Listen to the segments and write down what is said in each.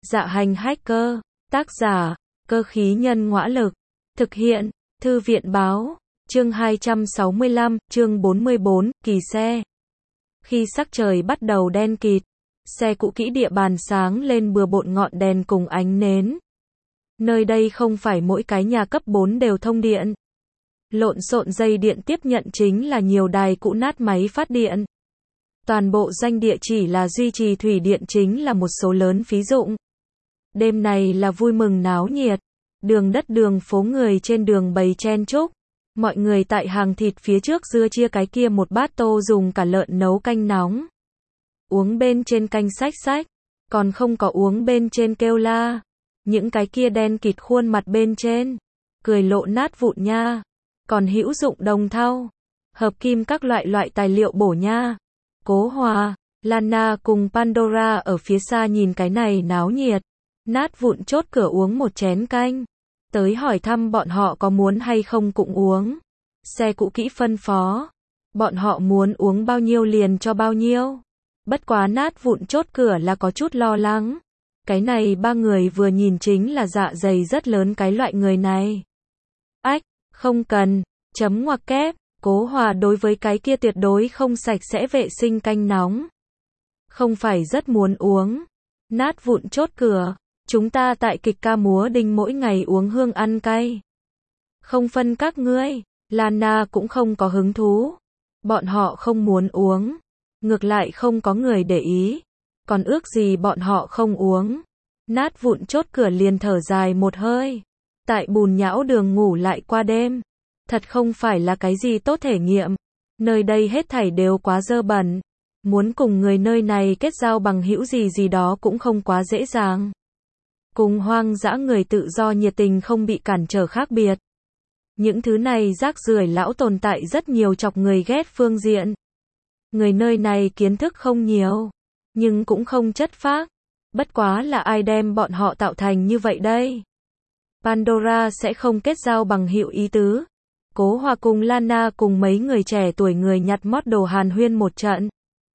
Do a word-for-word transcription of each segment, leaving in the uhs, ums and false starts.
Dạ hành hacker, tác giả, cơ khí nhân ngõa lực, thực hiện, thư viện báo, chương hai trăm sáu mươi lăm, chương bốn mươi bốn, kỳ xe. Khi sắc trời bắt đầu đen kịt, xe cũ kỹ địa bàn sáng lên bừa bộn ngọn đèn cùng ánh nến. Nơi đây không phải mỗi cái nhà cấp bốn đều thông điện. Lộn xộn dây điện tiếp nhận chính là nhiều đài cũ nát máy phát điện. Toàn bộ danh địa chỉ là duy trì thủy điện chính là một số lớn phí dụng. Đêm này là vui mừng náo nhiệt, đường đất đường phố người trên đường bày chen chúc. Mọi người tại hàng thịt phía trước dưa chia cái kia một bát tô dùng cả lợn nấu canh nóng. Uống bên trên canh xách xách, còn không có uống bên trên kêu la. Những cái kia đen kịt khuôn mặt bên trên, cười lộ nát vụn nha. Còn hữu dụng đồng thau, hợp kim các loại loại tài liệu bổ nha. Cố Hòa, Lana cùng Pandora ở phía xa nhìn cái này náo nhiệt. Nát vụn chốt cửa uống một chén canh. Tới hỏi thăm bọn họ có muốn hay không cũng uống. Xe cũ kỹ phân phó. Bọn họ muốn uống bao nhiêu liền cho bao nhiêu. Bất quá nát vụn chốt cửa là có chút lo lắng. Cái này ba người vừa nhìn chính là dạ dày rất lớn cái loại người này. Ách, không cần, chấm ngoặc kép. Cố Hòa đối với cái kia tuyệt đối không sạch sẽ vệ sinh canh nóng. Không phải rất muốn uống. Nát vụn chốt cửa. Chúng ta tại kịch ca múa đinh mỗi ngày uống hương ăn cay. Không phân các ngươi. Lana cũng không có hứng thú. Bọn họ không muốn uống. Ngược lại không có người để ý. Còn ước gì bọn họ không uống. Nát vụn chốt cửa liền thở dài một hơi. Tại bùn nhão đường ngủ lại qua đêm. Thật không phải là cái gì tốt thể nghiệm. Nơi đây hết thảy đều quá dơ bẩn. Muốn cùng người nơi này kết giao bằng hữu gì gì đó cũng không quá dễ dàng. Cùng hoang dã người tự do nhiệt tình không bị cản trở khác biệt. Những thứ này rác rưởi lão tồn tại rất nhiều chọc người ghét phương diện. Người nơi này kiến thức không nhiều, nhưng cũng không chất phác. Bất quá là ai đem bọn họ tạo thành như vậy đây? Pandora sẽ không kết giao bằng hữu ý tứ. Cố Hòa cùng Lana cùng mấy người trẻ tuổi người nhặt mót đồ hàn huyên một trận.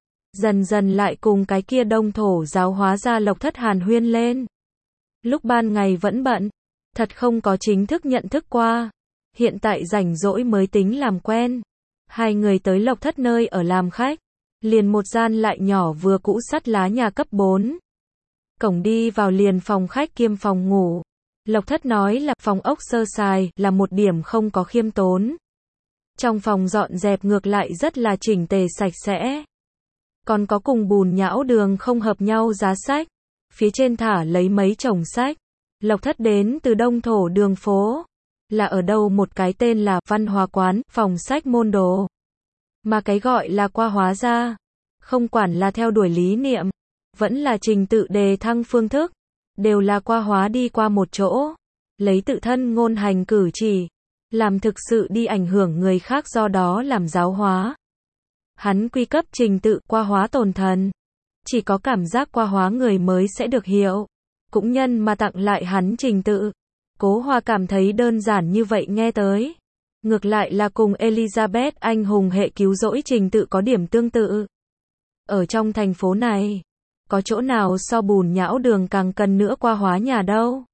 Dần dần lại cùng cái kia đông thổ giáo hóa ra Lộc Thất hàn huyên lên. Lúc ban ngày vẫn bận, thật không có chính thức nhận thức qua. Hiện tại rảnh rỗi mới tính làm quen. Hai người tới Lộc Thất nơi ở làm khách. Liền một gian lại nhỏ vừa cũ sắt lá nhà cấp bốn. Cổng đi vào liền phòng khách kiêm phòng ngủ. Lộc Thất nói là phòng ốc sơ sài là một điểm không có khiêm tốn. Trong phòng dọn dẹp ngược lại rất là chỉnh tề sạch sẽ. Còn có cùng bùn nhão đường không hợp nhau giá sách. Phía trên thả lấy mấy chồng sách. Lộc Thất đến từ đông thổ đường phố. Là ở đâu một cái tên là văn hóa quán, phòng sách môn đồ. Mà cái gọi là qua hóa ra. Không quản là theo đuổi lý niệm. Vẫn là trình tự đề thăng phương thức. Đều là qua hóa đi qua một chỗ. Lấy tự thân ngôn hành cử chỉ. Làm thực sự đi ảnh hưởng người khác do đó làm giáo hóa. Hắn quy cấp trình tự qua hóa tồn thần. Chỉ có cảm giác qua hóa người mới sẽ được hiểu. Cũng nhân mà tặng lại hắn trình tự. Cố Hòa cảm thấy đơn giản như vậy nghe tới. Ngược lại là cùng Elizabeth anh hùng hệ cứu rỗi trình tự có điểm tương tự. Ở trong thành phố này, có chỗ nào so bùn nhão đường càng cần nữa qua hóa nhà đâu?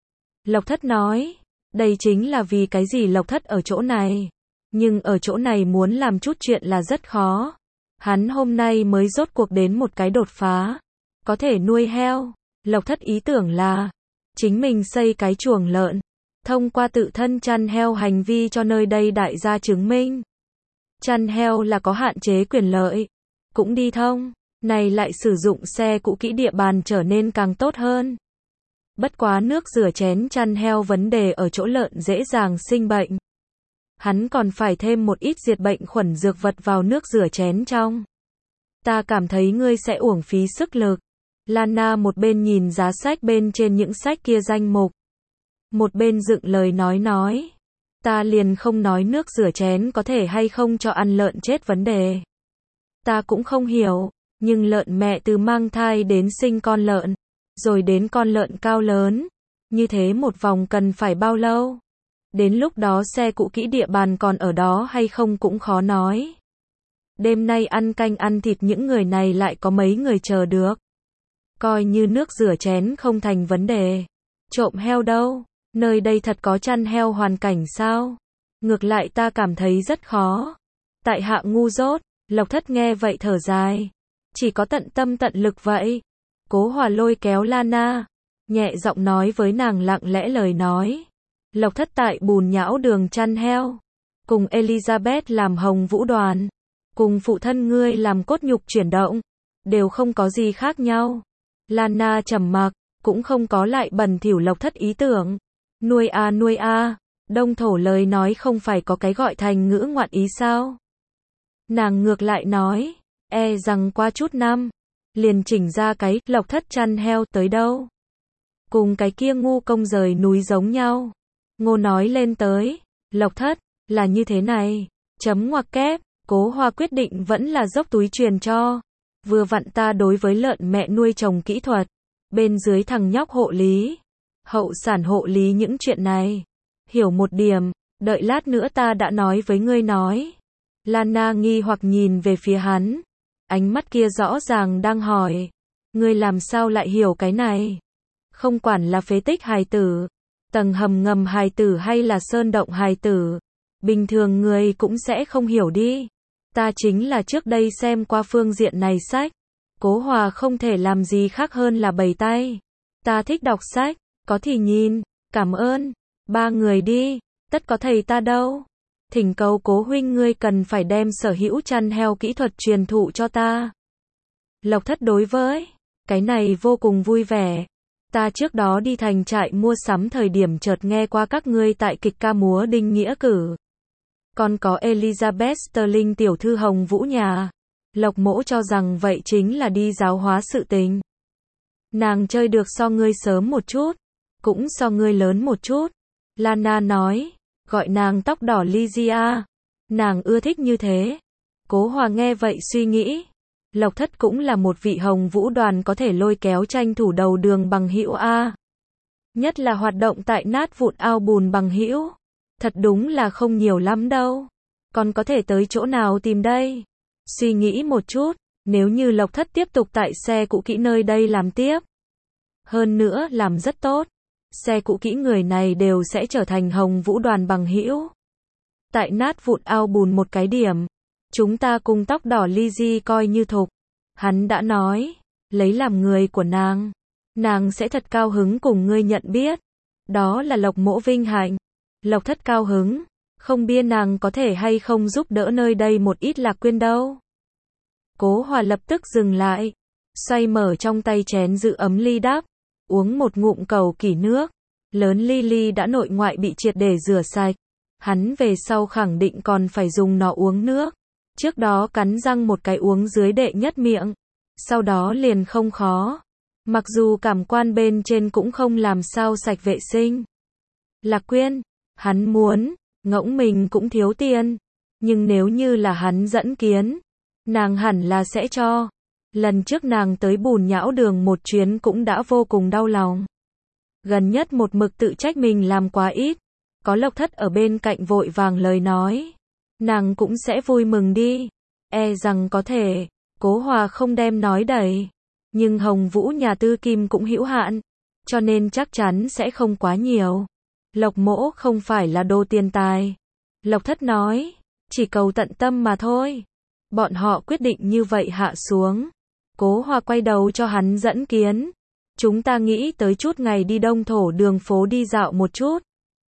Lộc Thất nói, đây chính là vì cái gì Lộc Thất ở chỗ này. Nhưng ở chỗ này muốn làm chút chuyện là rất khó. Hắn hôm nay mới rốt cuộc đến một cái đột phá. Có thể nuôi heo. Lộc Thất ý tưởng là chính mình xây cái chuồng lợn. Thông qua tự thân chăn heo hành vi cho nơi đây đại gia chứng minh. Chăn heo là có hạn chế quyền lợi. Cũng đi thông. Này lại sử dụng xe cũ kỹ địa bàn trở nên càng tốt hơn. Bất quá nước rửa chén chăn heo vấn đề ở chỗ lợn dễ dàng sinh bệnh. Hắn còn phải thêm một ít diệt bệnh khuẩn dược vật vào nước rửa chén trong. Ta cảm thấy ngươi sẽ uổng phí sức lực. Lana một bên nhìn giá sách bên trên những sách kia danh mục. Một bên dựng lời nói nói. Ta liền không nói nước rửa chén có thể hay không cho ăn lợn chết vấn đề. Ta cũng không hiểu. Nhưng lợn mẹ từ mang thai đến sinh con lợn. Rồi đến con lợn cao lớn. Như thế một vòng cần phải bao lâu? Đến lúc đó xe cũ kỹ địa bàn còn ở đó hay không cũng khó nói. Đêm nay ăn canh ăn thịt những người này lại có mấy người chờ được. Coi như nước rửa chén không thành vấn đề. Trộm heo đâu? Nơi đây thật có chăn heo hoàn cảnh sao? Ngược lại ta cảm thấy rất khó. Tại hạ ngu dốt. Lộc Thất nghe vậy thở dài. Chỉ có tận tâm tận lực vậy. Cố Hòa lôi kéo Lana, nhẹ giọng nói với nàng lặng lẽ lời nói. Lộc Thất tại Bùn Nhão Đường chăn heo, cùng Elizabeth làm Hồng Vũ đoàn, cùng phụ thân ngươi làm cốt nhục chuyển động, đều không có gì khác nhau. Lana trầm mặc, cũng không có lại bẩn thỉu Lộc Thất ý tưởng. Nuôi a nuôi a, Đông Thổ lời nói không phải có cái gọi thành ngữ ngoạn ý sao? Nàng ngược lại nói, e rằng qua chút năm, liền chỉnh ra cái Lộc Thất chăn heo tới đâu. Cùng cái kia ngu công rời núi giống nhau. Ngô nói lên tới, Lộc Thất, là như thế này, chấm ngoặc kép, Cố Hoa quyết định vẫn là dốc túi truyền cho. Vừa vặn ta đối với lợn mẹ nuôi trồng kỹ thuật, bên dưới thằng nhóc hộ lý, hậu sản hộ lý những chuyện này. Hiểu một điểm, đợi lát nữa ta đã nói với ngươi nói. Lana nghi hoặc nhìn về phía hắn. Ánh mắt kia rõ ràng đang hỏi. Ngươi làm sao lại hiểu cái này? Không quản là phế tích hài tử, tầng hầm ngầm hài tử hay là sơn động hài tử, bình thường người cũng sẽ không hiểu đi. Ta chính là trước đây xem qua phương diện này sách. Cố Hòa không thể làm gì khác hơn là bày tay. Ta thích đọc sách, có thì nhìn, cảm ơn. Ba người đi, tất có thầy ta đâu. Thỉnh cầu Cố huynh ngươi cần phải đem sở hữu chăn heo kỹ thuật truyền thụ cho ta. Lộc Thất đối với cái này vô cùng vui vẻ. Ta trước đó đi thành trại mua sắm thời điểm chợt nghe qua các ngươi tại kịch ca múa Đinh Nghĩa Cử. Còn có Elizabeth Sterling tiểu thư Hồng Vũ nhà. Lộc Mỗ cho rằng vậy chính là đi giáo hóa sự tình. Nàng chơi được so ngươi sớm một chút, cũng so ngươi lớn một chút. Lana nói, gọi nàng tóc đỏ Lydia. Nàng ưa thích như thế. Cố Hòa nghe vậy suy nghĩ. Lộc Thất cũng là một vị Hồng Vũ đoàn có thể lôi kéo tranh thủ đầu đường bằng hữu a. Nhất là hoạt động tại nát vụn ao bùn bằng hữu. Thật đúng là không nhiều lắm đâu. Còn có thể tới chỗ nào tìm đây? Suy nghĩ một chút, nếu như Lộc Thất tiếp tục tại xe cũ kỹ nơi đây làm tiếp. Hơn nữa làm rất tốt. Xe cũ kỹ người này đều sẽ trở thành Hồng Vũ đoàn bằng hữu. Tại nát vụn ao bùn một cái điểm. Chúng ta cùng tóc đỏ Lizzy coi như thục. Hắn đã nói, lấy làm người của nàng. Nàng sẽ thật cao hứng cùng ngươi nhận biết. Đó là Lộc Mỗ vinh hạnh. Lộc Thất cao hứng. Không biết nàng có thể hay không giúp đỡ nơi đây một ít lạc quyên đâu. Cố Hòa lập tức dừng lại. Xoay mở trong tay chén giữ ấm ly đắp. Uống một ngụm cầu kỷ nước. Lớn ly ly đã nội ngoại bị triệt để rửa sạch. Hắn về sau khẳng định còn phải dùng nó uống nước. Trước đó cắn răng một cái uống dưới đệ nhất miệng. Sau đó liền không khó. Mặc dù cảm quan bên trên cũng không làm sao sạch vệ sinh. Lạc quyên, hắn muốn, ngỗng mình cũng thiếu tiền. Nhưng nếu như là hắn dẫn kiến, nàng hẳn là sẽ cho. Lần trước nàng tới Bùn Nhão Đường một chuyến cũng đã vô cùng đau lòng. Gần nhất một mực tự trách mình làm quá ít. Có Lộc Thất ở bên cạnh vội vàng lời nói. Nàng cũng sẽ vui mừng đi. E rằng có thể. Cố Hòa không đem nói đầy. Nhưng Hồng Vũ nhà tư kim cũng hữu hạn. Cho nên chắc chắn sẽ không quá nhiều. Lộc Mỗ không phải là đồ tiền tài. Lộc Thất nói. Chỉ cầu tận tâm mà thôi. Bọn họ quyết định như vậy hạ xuống. Cố Hòa quay đầu cho hắn dẫn kiến. Chúng ta nghĩ tới chút ngày đi Đông Thổ đường phố đi dạo một chút.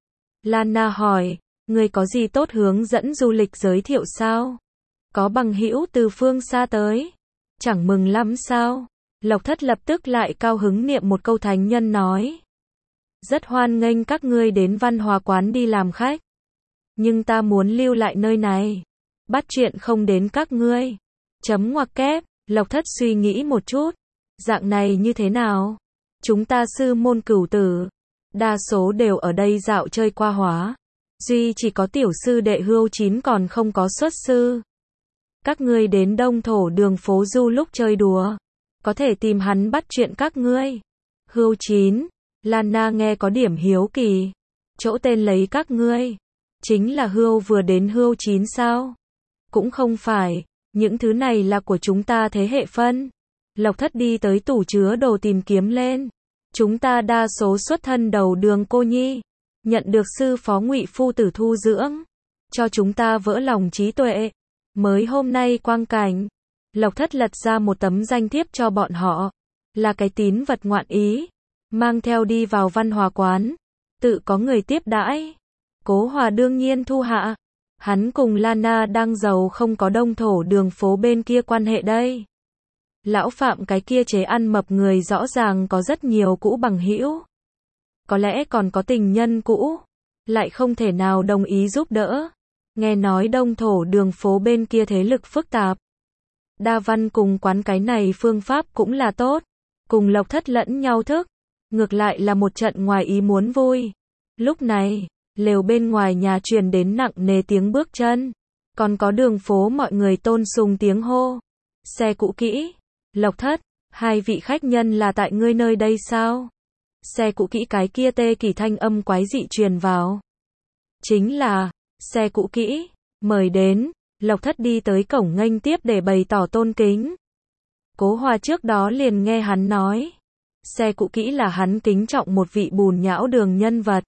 Lana hỏi. Người có gì tốt hướng dẫn du lịch giới thiệu sao? Có bằng hữu từ phương xa tới. Chẳng mừng lắm sao? Lộc Thất lập tức lại cao hứng niệm một câu thánh nhân nói. Rất hoan nghênh các ngươi đến văn hóa quán đi làm khách. Nhưng ta muốn lưu lại nơi này. Bắt chuyện không đến các ngươi. Chấm ngoặc kép. Lộc Thất suy nghĩ một chút. Dạng này như thế nào? Chúng ta sư môn cửu tử. Đa số đều ở đây dạo chơi qua hóa. Duy chỉ có tiểu sư đệ Hưu Chín còn không có xuất sư. Các ngươi đến Đông Thổ đường phố du lúc chơi đùa. Có thể tìm hắn bắt chuyện các ngươi. Hưu Chín. Lana nghe có điểm hiếu kỳ. Chỗ tên lấy các ngươi. Chính là Hưu vừa đến Hưu Chín sao? Cũng không phải. Những thứ này là của chúng ta thế hệ phân. Lộc Thất đi tới tủ chứa đồ tìm kiếm lên. Chúng ta đa số xuất thân đầu đường cô nhi, nhận được sư phó Ngụy phu tử thu dưỡng, cho chúng ta vỡ lòng trí tuệ. Mới hôm nay quang cảnh, Lộc Thất lật ra một tấm danh thiếp cho bọn họ, là cái tín vật ngoạn ý, mang theo đi vào văn hòa quán, tự có người tiếp đãi. Cố Hòa đương nhiên thu hạ. Hắn cùng Lana đang giàu không có đông thổ đường phố bên kia quan hệ đây. Lão Phạm cái kia chế ăn mập người rõ ràng có rất nhiều cũ bằng hữu. Có lẽ còn có tình nhân cũ, lại không thể nào đồng ý giúp đỡ. Nghe nói đông thổ đường phố bên kia thế lực phức tạp. Đa văn cùng quán cái này phương pháp cũng là tốt. Cùng Lộc Thất lẫn nhau thức. Ngược lại là một trận ngoài ý muốn vui. Lúc này, lều bên ngoài nhà truyền đến nặng nề tiếng bước chân. Còn có đường phố mọi người tôn sùng tiếng hô. Xe cũ kỹ. Lộc Thất, hai vị khách nhân là tại ngươi nơi đây sao? Xe cũ kỹ cái kia tê kỳ thanh âm quái dị truyền vào. Chính là, xe cũ kỹ, mời đến. Lộc Thất đi tới cổng nghênh tiếp để bày tỏ tôn kính. Cố Hòa trước đó liền nghe hắn nói. Xe cũ kỹ là hắn kính trọng một vị bùn nhão đường nhân vật.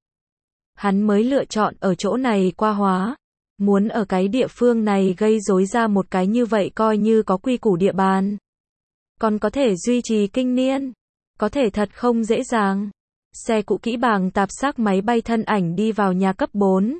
Hắn mới lựa chọn ở chỗ này qua hóa. Muốn ở cái địa phương này gây rối ra một cái như vậy coi như có quy củ địa bàn. Còn có thể duy trì kinh niên. Có thể thật không dễ dàng. Xe cũ kỹ bàng tạp xác máy bay thân ảnh đi vào nhà cấp bốn.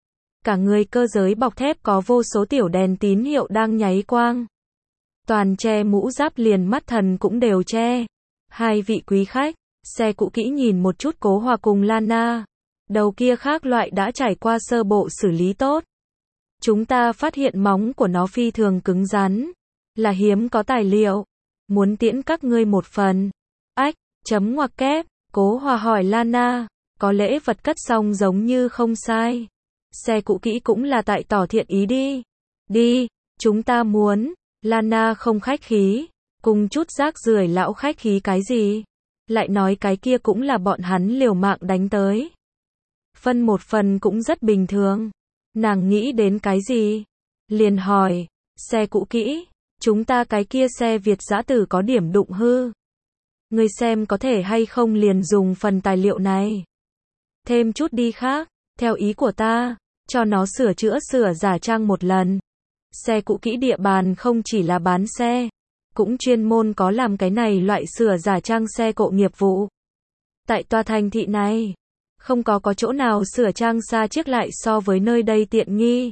Cả người cơ giới bọc thép có vô số tiểu đèn tín hiệu đang nháy quang. Toàn che mũ giáp liền mắt thần cũng đều che. Hai vị quý khách, xe cũ kỹ nhìn một chút Cố Hòa cùng Lana. Đầu kia khác loại đã trải qua sơ bộ xử lý tốt. Chúng ta phát hiện móng của nó phi thường cứng rắn. Là hiếm có tài liệu. Muốn tiễn các ngươi một phần. Ách, chấm ngoặc kép. Cố Hòa hỏi Lana. Có lễ vật cất xong giống như không sai. Xe cũ kỹ cũng là tại tỏ thiện ý đi. Đi, chúng ta muốn. Lana không khách khí. Cùng chút rác rưởi lão khách khí cái gì. Lại nói cái kia cũng là bọn hắn liều mạng đánh tới. Phân một phần cũng rất bình thường. Nàng nghĩ đến cái gì? Liền hỏi. Xe cũ kỹ. Chúng ta cái kia xe Việt giã tử có điểm đụng hư. Ngươi xem có thể hay không liền dùng phần tài liệu này. Thêm chút đi khác. Theo ý của ta. Cho nó sửa chữa sửa giả trang một lần. Xe cũ kỹ địa bàn không chỉ là bán xe. Cũng chuyên môn có làm cái này loại sửa giả trang xe cộ nghiệp vụ. Tại tòa thành thị này. Không có có chỗ nào sửa trang xa chiếc lại so với nơi đây tiện nghi.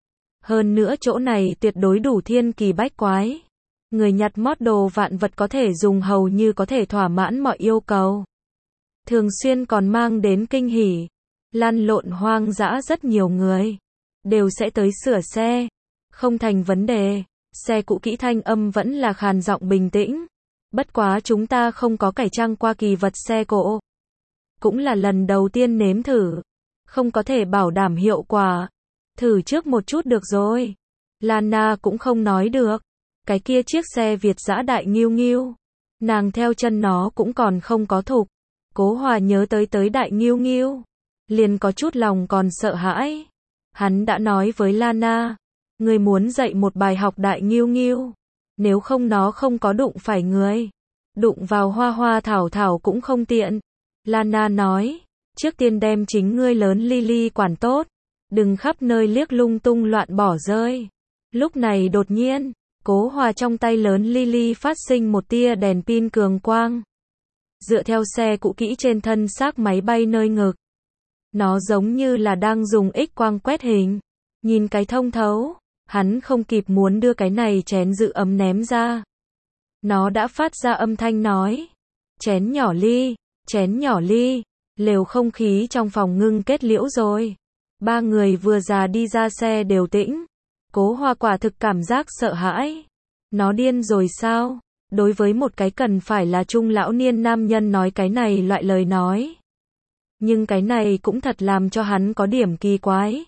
Hơn nữa chỗ này tuyệt đối đủ thiên kỳ bách quái. Người nhặt mót đồ vạn vật có thể dùng hầu như có thể thỏa mãn mọi yêu cầu. Thường xuyên còn mang đến kinh hỉ. Lăn lộn hoang dã rất nhiều người. Đều sẽ tới sửa xe. Không thành vấn đề. Xe cũ kỹ thanh âm vẫn là khàn giọng bình tĩnh. Bất quá chúng ta không có cải trang qua kỳ vật xe cộ. Cũng là lần đầu tiên nếm thử. Không có thể bảo đảm hiệu quả. Thử trước một chút được rồi. Lana cũng không nói được. Cái kia chiếc xe Việt giã đại nghiêu nghiêu. Nàng theo chân nó cũng còn không có thục. Cố Hòa nhớ tới tới đại nghiêu nghiêu. Liền có chút lòng còn sợ hãi. Hắn đã nói với Lana. Người muốn dạy một bài học đại nghiêu nghiêu. Nếu không nó không có đụng phải người. Đụng vào hoa hoa thảo thảo cũng không tiện. Lana nói. Trước tiên đem chính ngươi lớn Lily quản tốt. Đừng khắp nơi liếc lung tung loạn bỏ rơi. Lúc này đột nhiên. Cố Hòa trong tay lớn Lily phát sinh một tia đèn pin cường quang. Dựa theo xe cũ kỹ trên thân xác máy bay nơi ngực. Nó giống như là đang dùng X quang quét hình. Nhìn cái thông thấu. Hắn không kịp muốn đưa cái này chén giữ ấm ném ra. Nó đã phát ra âm thanh nói. Chén nhỏ ly, chén nhỏ ly. Lều không khí trong phòng ngưng kết liễu rồi. Ba người vừa già đi ra xe đều tĩnh. Cố Hòa quả thực cảm giác sợ hãi. Nó điên rồi sao? Đối với một cái cần phải là trung lão niên nam nhân nói cái này loại lời nói. Nhưng cái này cũng thật làm cho hắn có điểm kỳ quái.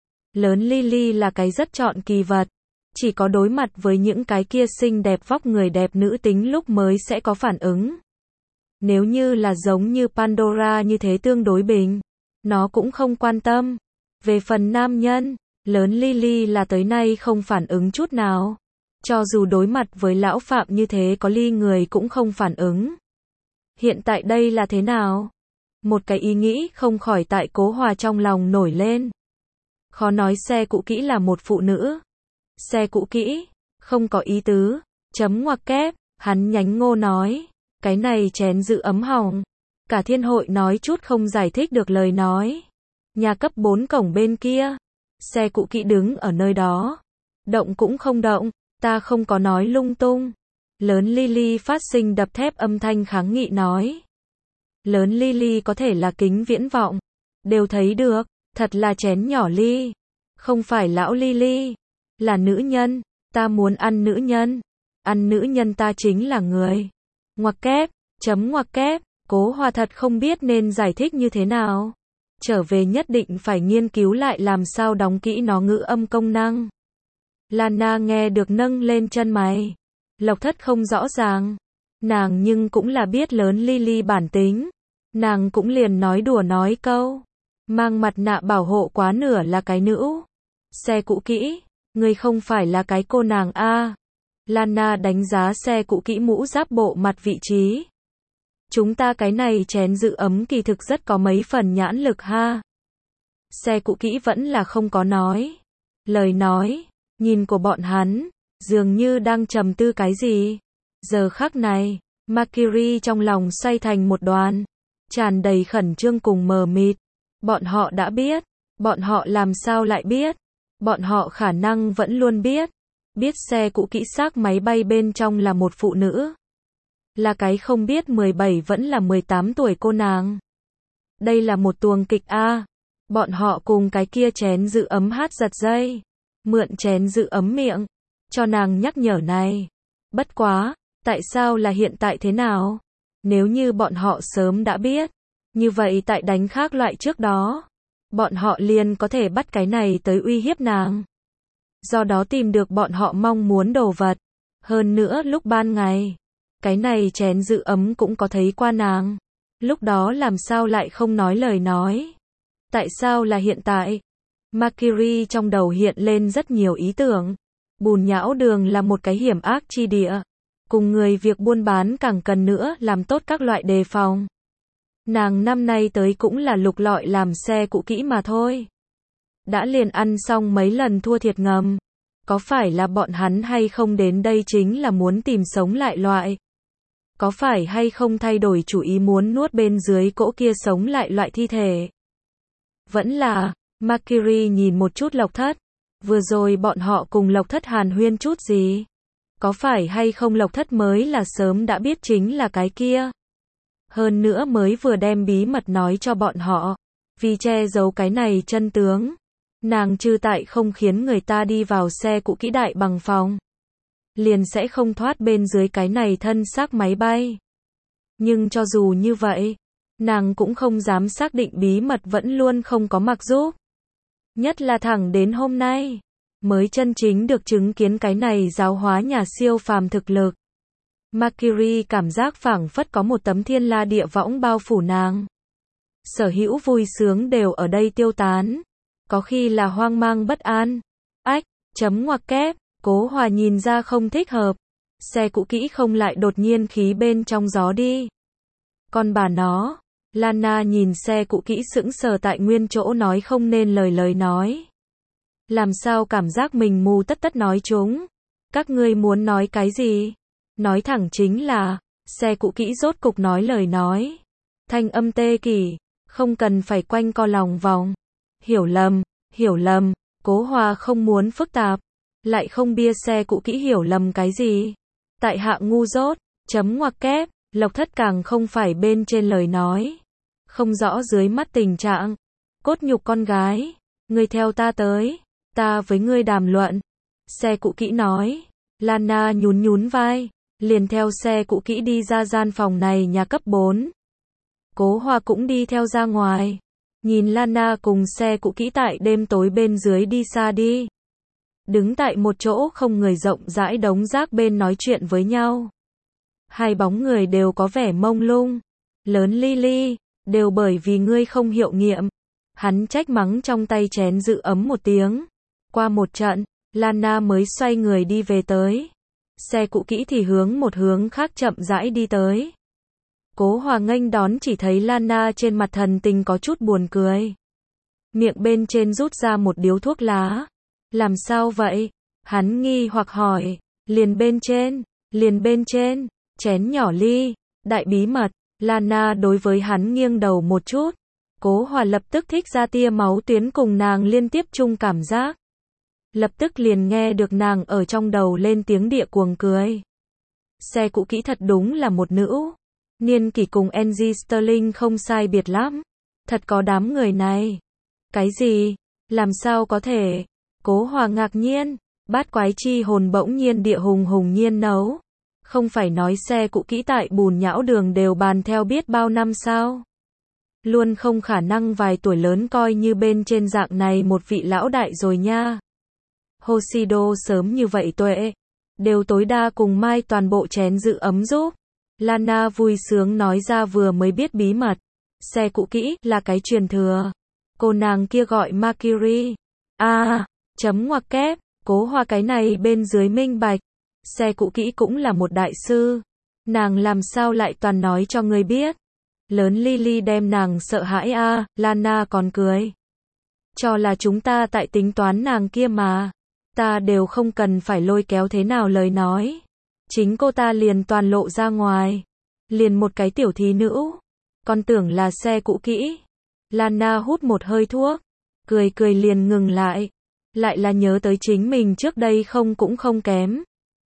Lớn Lily là cái rất chọn kỳ vật. Chỉ có đối mặt với những cái kia xinh đẹp vóc người đẹp nữ tính lúc mới sẽ có phản ứng. Nếu như là giống như Pandora như thế tương đối bình. Nó cũng không quan tâm. Về phần nam nhân, lớn Lily là tới nay không phản ứng chút nào. Cho dù đối mặt với lão Phạm như thế có ly người cũng không phản ứng. Hiện tại đây là thế nào? Một cái ý nghĩ không khỏi tại Cố Hòa trong lòng nổi lên. Khó nói xe cũ kỹ là một phụ nữ. Xe cũ kỹ, không có ý tứ, chấm ngoặc kép, hắn nhánh ngô nói. Cái này chén giữ ấm hỏng. Cả thiên hội nói chút không giải thích được lời nói. Nhà cấp bốn cổng bên kia. Xe cũ kỹ đứng ở nơi đó. Động cũng không động, ta không có nói lung tung. Lớn Lily phát sinh đập thép âm thanh kháng nghị nói. Lớn Lily có thể là kính viễn vọng. Đều thấy được, thật là chén nhỏ ly. Không phải lão Lily. Là nữ nhân, ta muốn ăn nữ nhân. Ăn nữ nhân ta chính là người. Ngoặc kép, chấm ngoặc kép, Cố Hòa thật không biết nên giải thích như thế nào. Trở về nhất định phải nghiên cứu lại làm sao đóng kỹ nó ngữ âm công năng. Lana nghe được nâng lên chân mày. Lộc Thất không rõ ràng. Nàng nhưng cũng là biết lớn Lily bản tính. Nàng cũng liền nói đùa nói câu. Mang mặt nạ bảo hộ quá nửa là cái nữ. Xe cũ kỹ, người không phải là cái cô nàng a. Lana đánh giá xe cũ kỹ mũ giáp bộ mặt vị trí. Chúng ta cái này chén giữ ấm kỳ thực rất có mấy phần nhãn lực ha. Xe cũ kỹ vẫn là không có nói. Lời nói, nhìn của bọn hắn, dường như đang trầm tư cái gì. Giờ khắc này, Mercury trong lòng xoay thành một đoàn, tràn đầy khẩn trương cùng mờ mịt. Bọn họ đã biết, bọn họ làm sao lại biết, bọn họ khả năng vẫn luôn biết. Biết xe cũ kỹ xác máy bay bên trong là một phụ nữ. Là cái không biết mười bảy vẫn là mười tám tuổi cô nàng. Đây là một tuồng kịch a. Bọn họ cùng cái kia chén giữ ấm hát giật dây. Mượn chén giữ ấm miệng. Cho nàng nhắc nhở này. Bất quá, tại sao là hiện tại thế nào? Nếu như bọn họ sớm đã biết. Như vậy tại đánh khác loại trước đó. Bọn họ liền có thể bắt cái này tới uy hiếp nàng. Do đó tìm được bọn họ mong muốn đồ vật. Hơn nữa lúc ban ngày. Cái này chén giữ ấm cũng có thấy qua nàng. Lúc đó làm sao lại không nói lời nói. Tại sao là hiện tại? Mercury trong đầu hiện lên rất nhiều ý tưởng. Bùn nhão đường là một cái hiểm ác chi địa. Cùng người việc buôn bán càng cần nữa làm tốt các loại đề phòng. Nàng năm nay tới cũng là lục lọi làm xe cũ kỹ mà thôi. Đã liền ăn xong mấy lần thua thiệt ngầm. Có phải là bọn hắn hay không đến đây chính là muốn tìm sống lại loại? Có phải hay không thay đổi chủ ý muốn nuốt bên dưới cỗ kia sống lại loại thi thể? Vẫn là, Mercury nhìn một chút Lộc Thất. Vừa rồi bọn họ cùng Lộc Thất hàn huyên chút gì? Có phải hay không Lộc Thất mới là sớm đã biết chính là cái kia? Hơn nữa mới vừa đem bí mật nói cho bọn họ. Vì che giấu cái này chân tướng. Nàng trừ tại không khiến người ta đi vào xe cũ kỹ đại bằng phòng. Liền sẽ không thoát bên dưới cái này thân xác máy bay. Nhưng cho dù như vậy, nàng cũng không dám xác định bí mật vẫn luôn không có mặc giúp. Nhất là thẳng đến hôm nay, mới chân chính được chứng kiến cái này giáo hóa nhà siêu phàm thực lực. Mercury cảm giác phảng phất có một tấm thiên la địa võng bao phủ nàng. Sở hữu vui sướng đều ở đây tiêu tán. Có khi là hoang mang bất an. Ách, chấm ngoặc kép, Cố Hòa nhìn ra không thích hợp. Xe cũ kỹ không lại đột nhiên khí bên trong gió đi. Còn bà nó, Lana nhìn xe cũ kỹ sững sờ tại nguyên chỗ nói không nên lời lời nói. Làm sao cảm giác mình mù tất tất nói chúng. Các ngươi muốn nói cái gì? Nói thẳng chính là, xe cũ kỹ rốt cục nói lời nói. Thanh âm tê kỳ, không cần phải quanh co lòng vòng. Hiểu lầm, hiểu lầm, Cố Hòa không muốn phức tạp. Lại không bia xe cũ kỹ hiểu lầm cái gì. Tại hạ ngu dốt, chấm ngoặc kép, Lộc Thất càng không phải bên trên lời nói. Không rõ dưới mắt tình trạng. Cốt nhục con gái, ngươi theo ta tới, ta với ngươi đàm luận. Xe cũ kỹ nói. Lana nhún nhún vai, liền theo xe cũ kỹ đi ra gian phòng này nhà cấp bốn. Cố Hòa cũng đi theo ra ngoài. Nhìn Lana cùng xe cũ kỹ tại đêm tối bên dưới đi xa đi. Đứng tại một chỗ không người rộng rãi đống rác bên nói chuyện với nhau. Hai bóng người đều có vẻ mông lung. Lớn Lily, đều bởi vì ngươi không hiệu nghiệm. Hắn trách mắng trong tay chén giữ ấm một tiếng. Qua một trận, Lana mới xoay người đi về tới. Xe cũ kỹ thì hướng một hướng khác chậm rãi đi tới. Cố Hòa nghênh đón chỉ thấy Lana trên mặt thần tình có chút buồn cười. Miệng bên trên rút ra một điếu thuốc lá. Làm sao vậy? Hắn nghi hoặc hỏi. Liền bên trên, liền bên trên, chén nhỏ ly, đại bí mật. Lana đối với hắn nghiêng đầu một chút. Cố Hòa lập tức thích ra tia máu tuyến cùng nàng liên tiếp chung cảm giác. Lập tức liền nghe được nàng ở trong đầu lên tiếng địa cuồng cười. Xe cũ kỹ thật đúng là một nữ. Niên kỷ cùng Angie Sterling không sai biệt lắm. Thật có đám người này. Cái gì? Làm sao có thể? Cố Hòa ngạc nhiên. Bát quái chi hồn bỗng nhiên địa hùng hùng nhiên nấu. Không phải nói xe cũ kỹ tại bùn nhão đường đều bàn theo biết bao năm sao? Luôn không khả năng vài tuổi lớn coi như bên trên dạng này một vị lão đại rồi nha. Hoshido sớm như vậy tuệ. Đều tối đa cùng Mai toàn bộ chén giữ ấm giúp. Lana vui sướng nói ra vừa mới biết bí mật. Xe cũ kỹ là cái truyền thừa. Cô nàng kia gọi Mercury. À, chấm ngoặc kép. Cố Hòa cái này bên dưới minh bạch. Xe cũ kỹ cũng là một đại sư. Nàng làm sao lại toàn nói cho người biết. Lớn Lily đem nàng sợ hãi a. À, Lana còn cười. Cho là chúng ta tại tính toán nàng kia mà. Ta đều không cần phải lôi kéo thế nào lời nói. Chính cô ta liền toàn lộ ra ngoài. Liền một cái tiểu thí nữ. Con tưởng là xe cũ kỹ. Lana hút một hơi thuốc. Cười cười liền ngừng lại. Lại là nhớ tới chính mình trước đây không cũng không kém.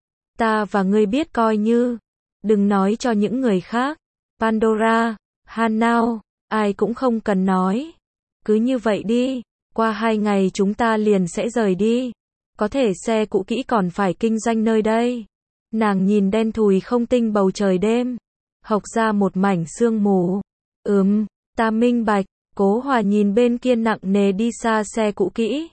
Ta và ngươi biết coi như. Đừng nói cho những người khác. Pandora, Hanao, ai cũng không cần nói. Cứ như vậy đi. Qua hai ngày chúng ta liền sẽ rời đi. Có thể xe cũ kỹ còn phải kinh doanh nơi đây. Nàng nhìn đen thùi không tinh bầu trời đêm. Hộc ra một mảnh sương mù. Ừm, ta minh bạch. Cố Hòa nhìn bên kia nặng nề đi xa xe cũ kỹ.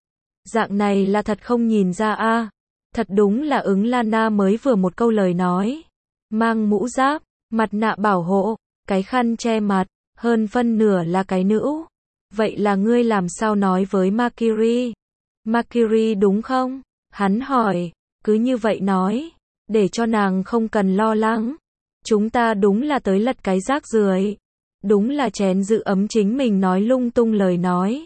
Dạng này là thật không nhìn ra a. À. Thật đúng là ứng Lana mới vừa một câu lời nói. Mang mũ giáp, mặt nạ bảo hộ, cái khăn che mặt, hơn phân nửa là cái nữ. Vậy là ngươi làm sao nói với Mercury? Mercury đúng không? Hắn hỏi, cứ như vậy nói, để cho nàng không cần lo lắng. Chúng ta đúng là tới lật cái rác rưởi. Đúng là chén giữ ấm chính mình nói lung tung lời nói.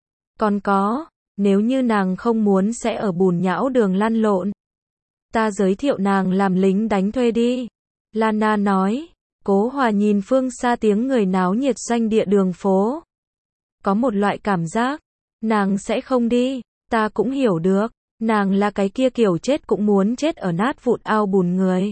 Còn có, nếu như nàng không muốn sẽ ở bùn nhão đường lăn lộn. Ta giới thiệu nàng làm lính đánh thuê đi. Lana nói. Cố Hòa nhìn phương xa tiếng người náo nhiệt doanh địa đường phố. Có một loại cảm giác. Nàng sẽ không đi. Ta cũng hiểu được. Nàng là cái kia kiểu chết cũng muốn chết ở nát vụn ao bùn người.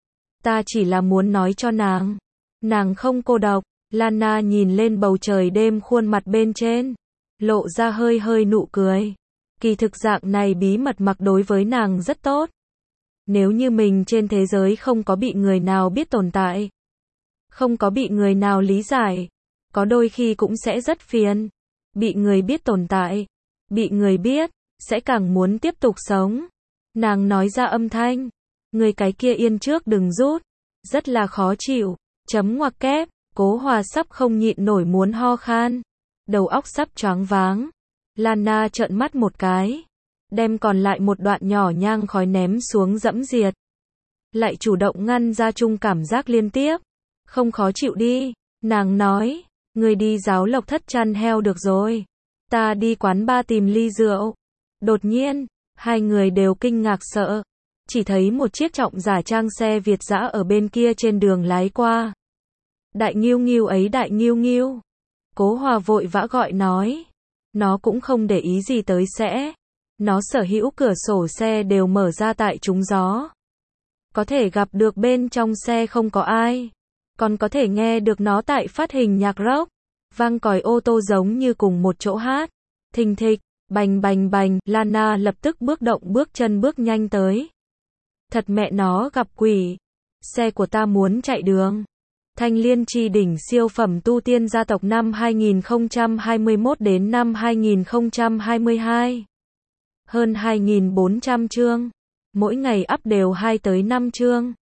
Ta chỉ là muốn nói cho nàng. Nàng không cô độc. Lana nhìn lên bầu trời đêm khuôn mặt bên trên. Lộ ra hơi hơi nụ cười. Kỳ thực dạng này bí mật mặc đối với nàng rất tốt. Nếu như mình trên thế giới không có bị người nào biết tồn tại. Không có bị người nào lý giải. Có đôi khi cũng sẽ rất phiền. Bị người biết tồn tại. Bị người biết, sẽ càng muốn tiếp tục sống. Nàng nói ra âm thanh. Người cái kia yên trước đừng rút. Rất là khó chịu. Chấm ngoặc kép. Cố Hòa sắp không nhịn nổi muốn ho khan. Đầu óc sắp choáng váng. Lana trợn mắt một cái. Đem còn lại một đoạn nhỏ nhang khói ném xuống dẫm diệt. Lại chủ động ngăn ra chung cảm giác liên tiếp. Không khó chịu đi. Nàng nói. Người đi giáo lộc thất chăn heo được rồi. Ta đi quán bar tìm ly rượu. Đột nhiên, hai người đều kinh ngạc sợ. Chỉ thấy một chiếc trọng giả trang xe Việt dã ở bên kia trên đường lái qua. Đại Nghiêu Nghiêu ấy Đại Nghiêu Nghiêu. Cố Hòa vội vã gọi nói. Nó cũng không để ý gì tới sẽ. Nó sở hữu cửa sổ xe đều mở ra tại trúng gió. Có thể gặp được bên trong xe không có ai. Còn có thể nghe được nó tại phát hình nhạc rock. Vang còi ô tô giống như cùng một chỗ hát. Thình thịch, bành bành bành. Lana lập tức bước động bước chân bước nhanh tới. Thật mẹ nó gặp quỷ. Xe của ta muốn chạy đường. Thanh Liên Chi đỉnh siêu phẩm tu tiên gia tộc năm hai nghìn không trăm hai mươi mốt đến năm hai nghìn không trăm hai mươi hai. Hơn hai nghìn bốn trăm chương. Mỗi ngày up đều hai tới năm chương.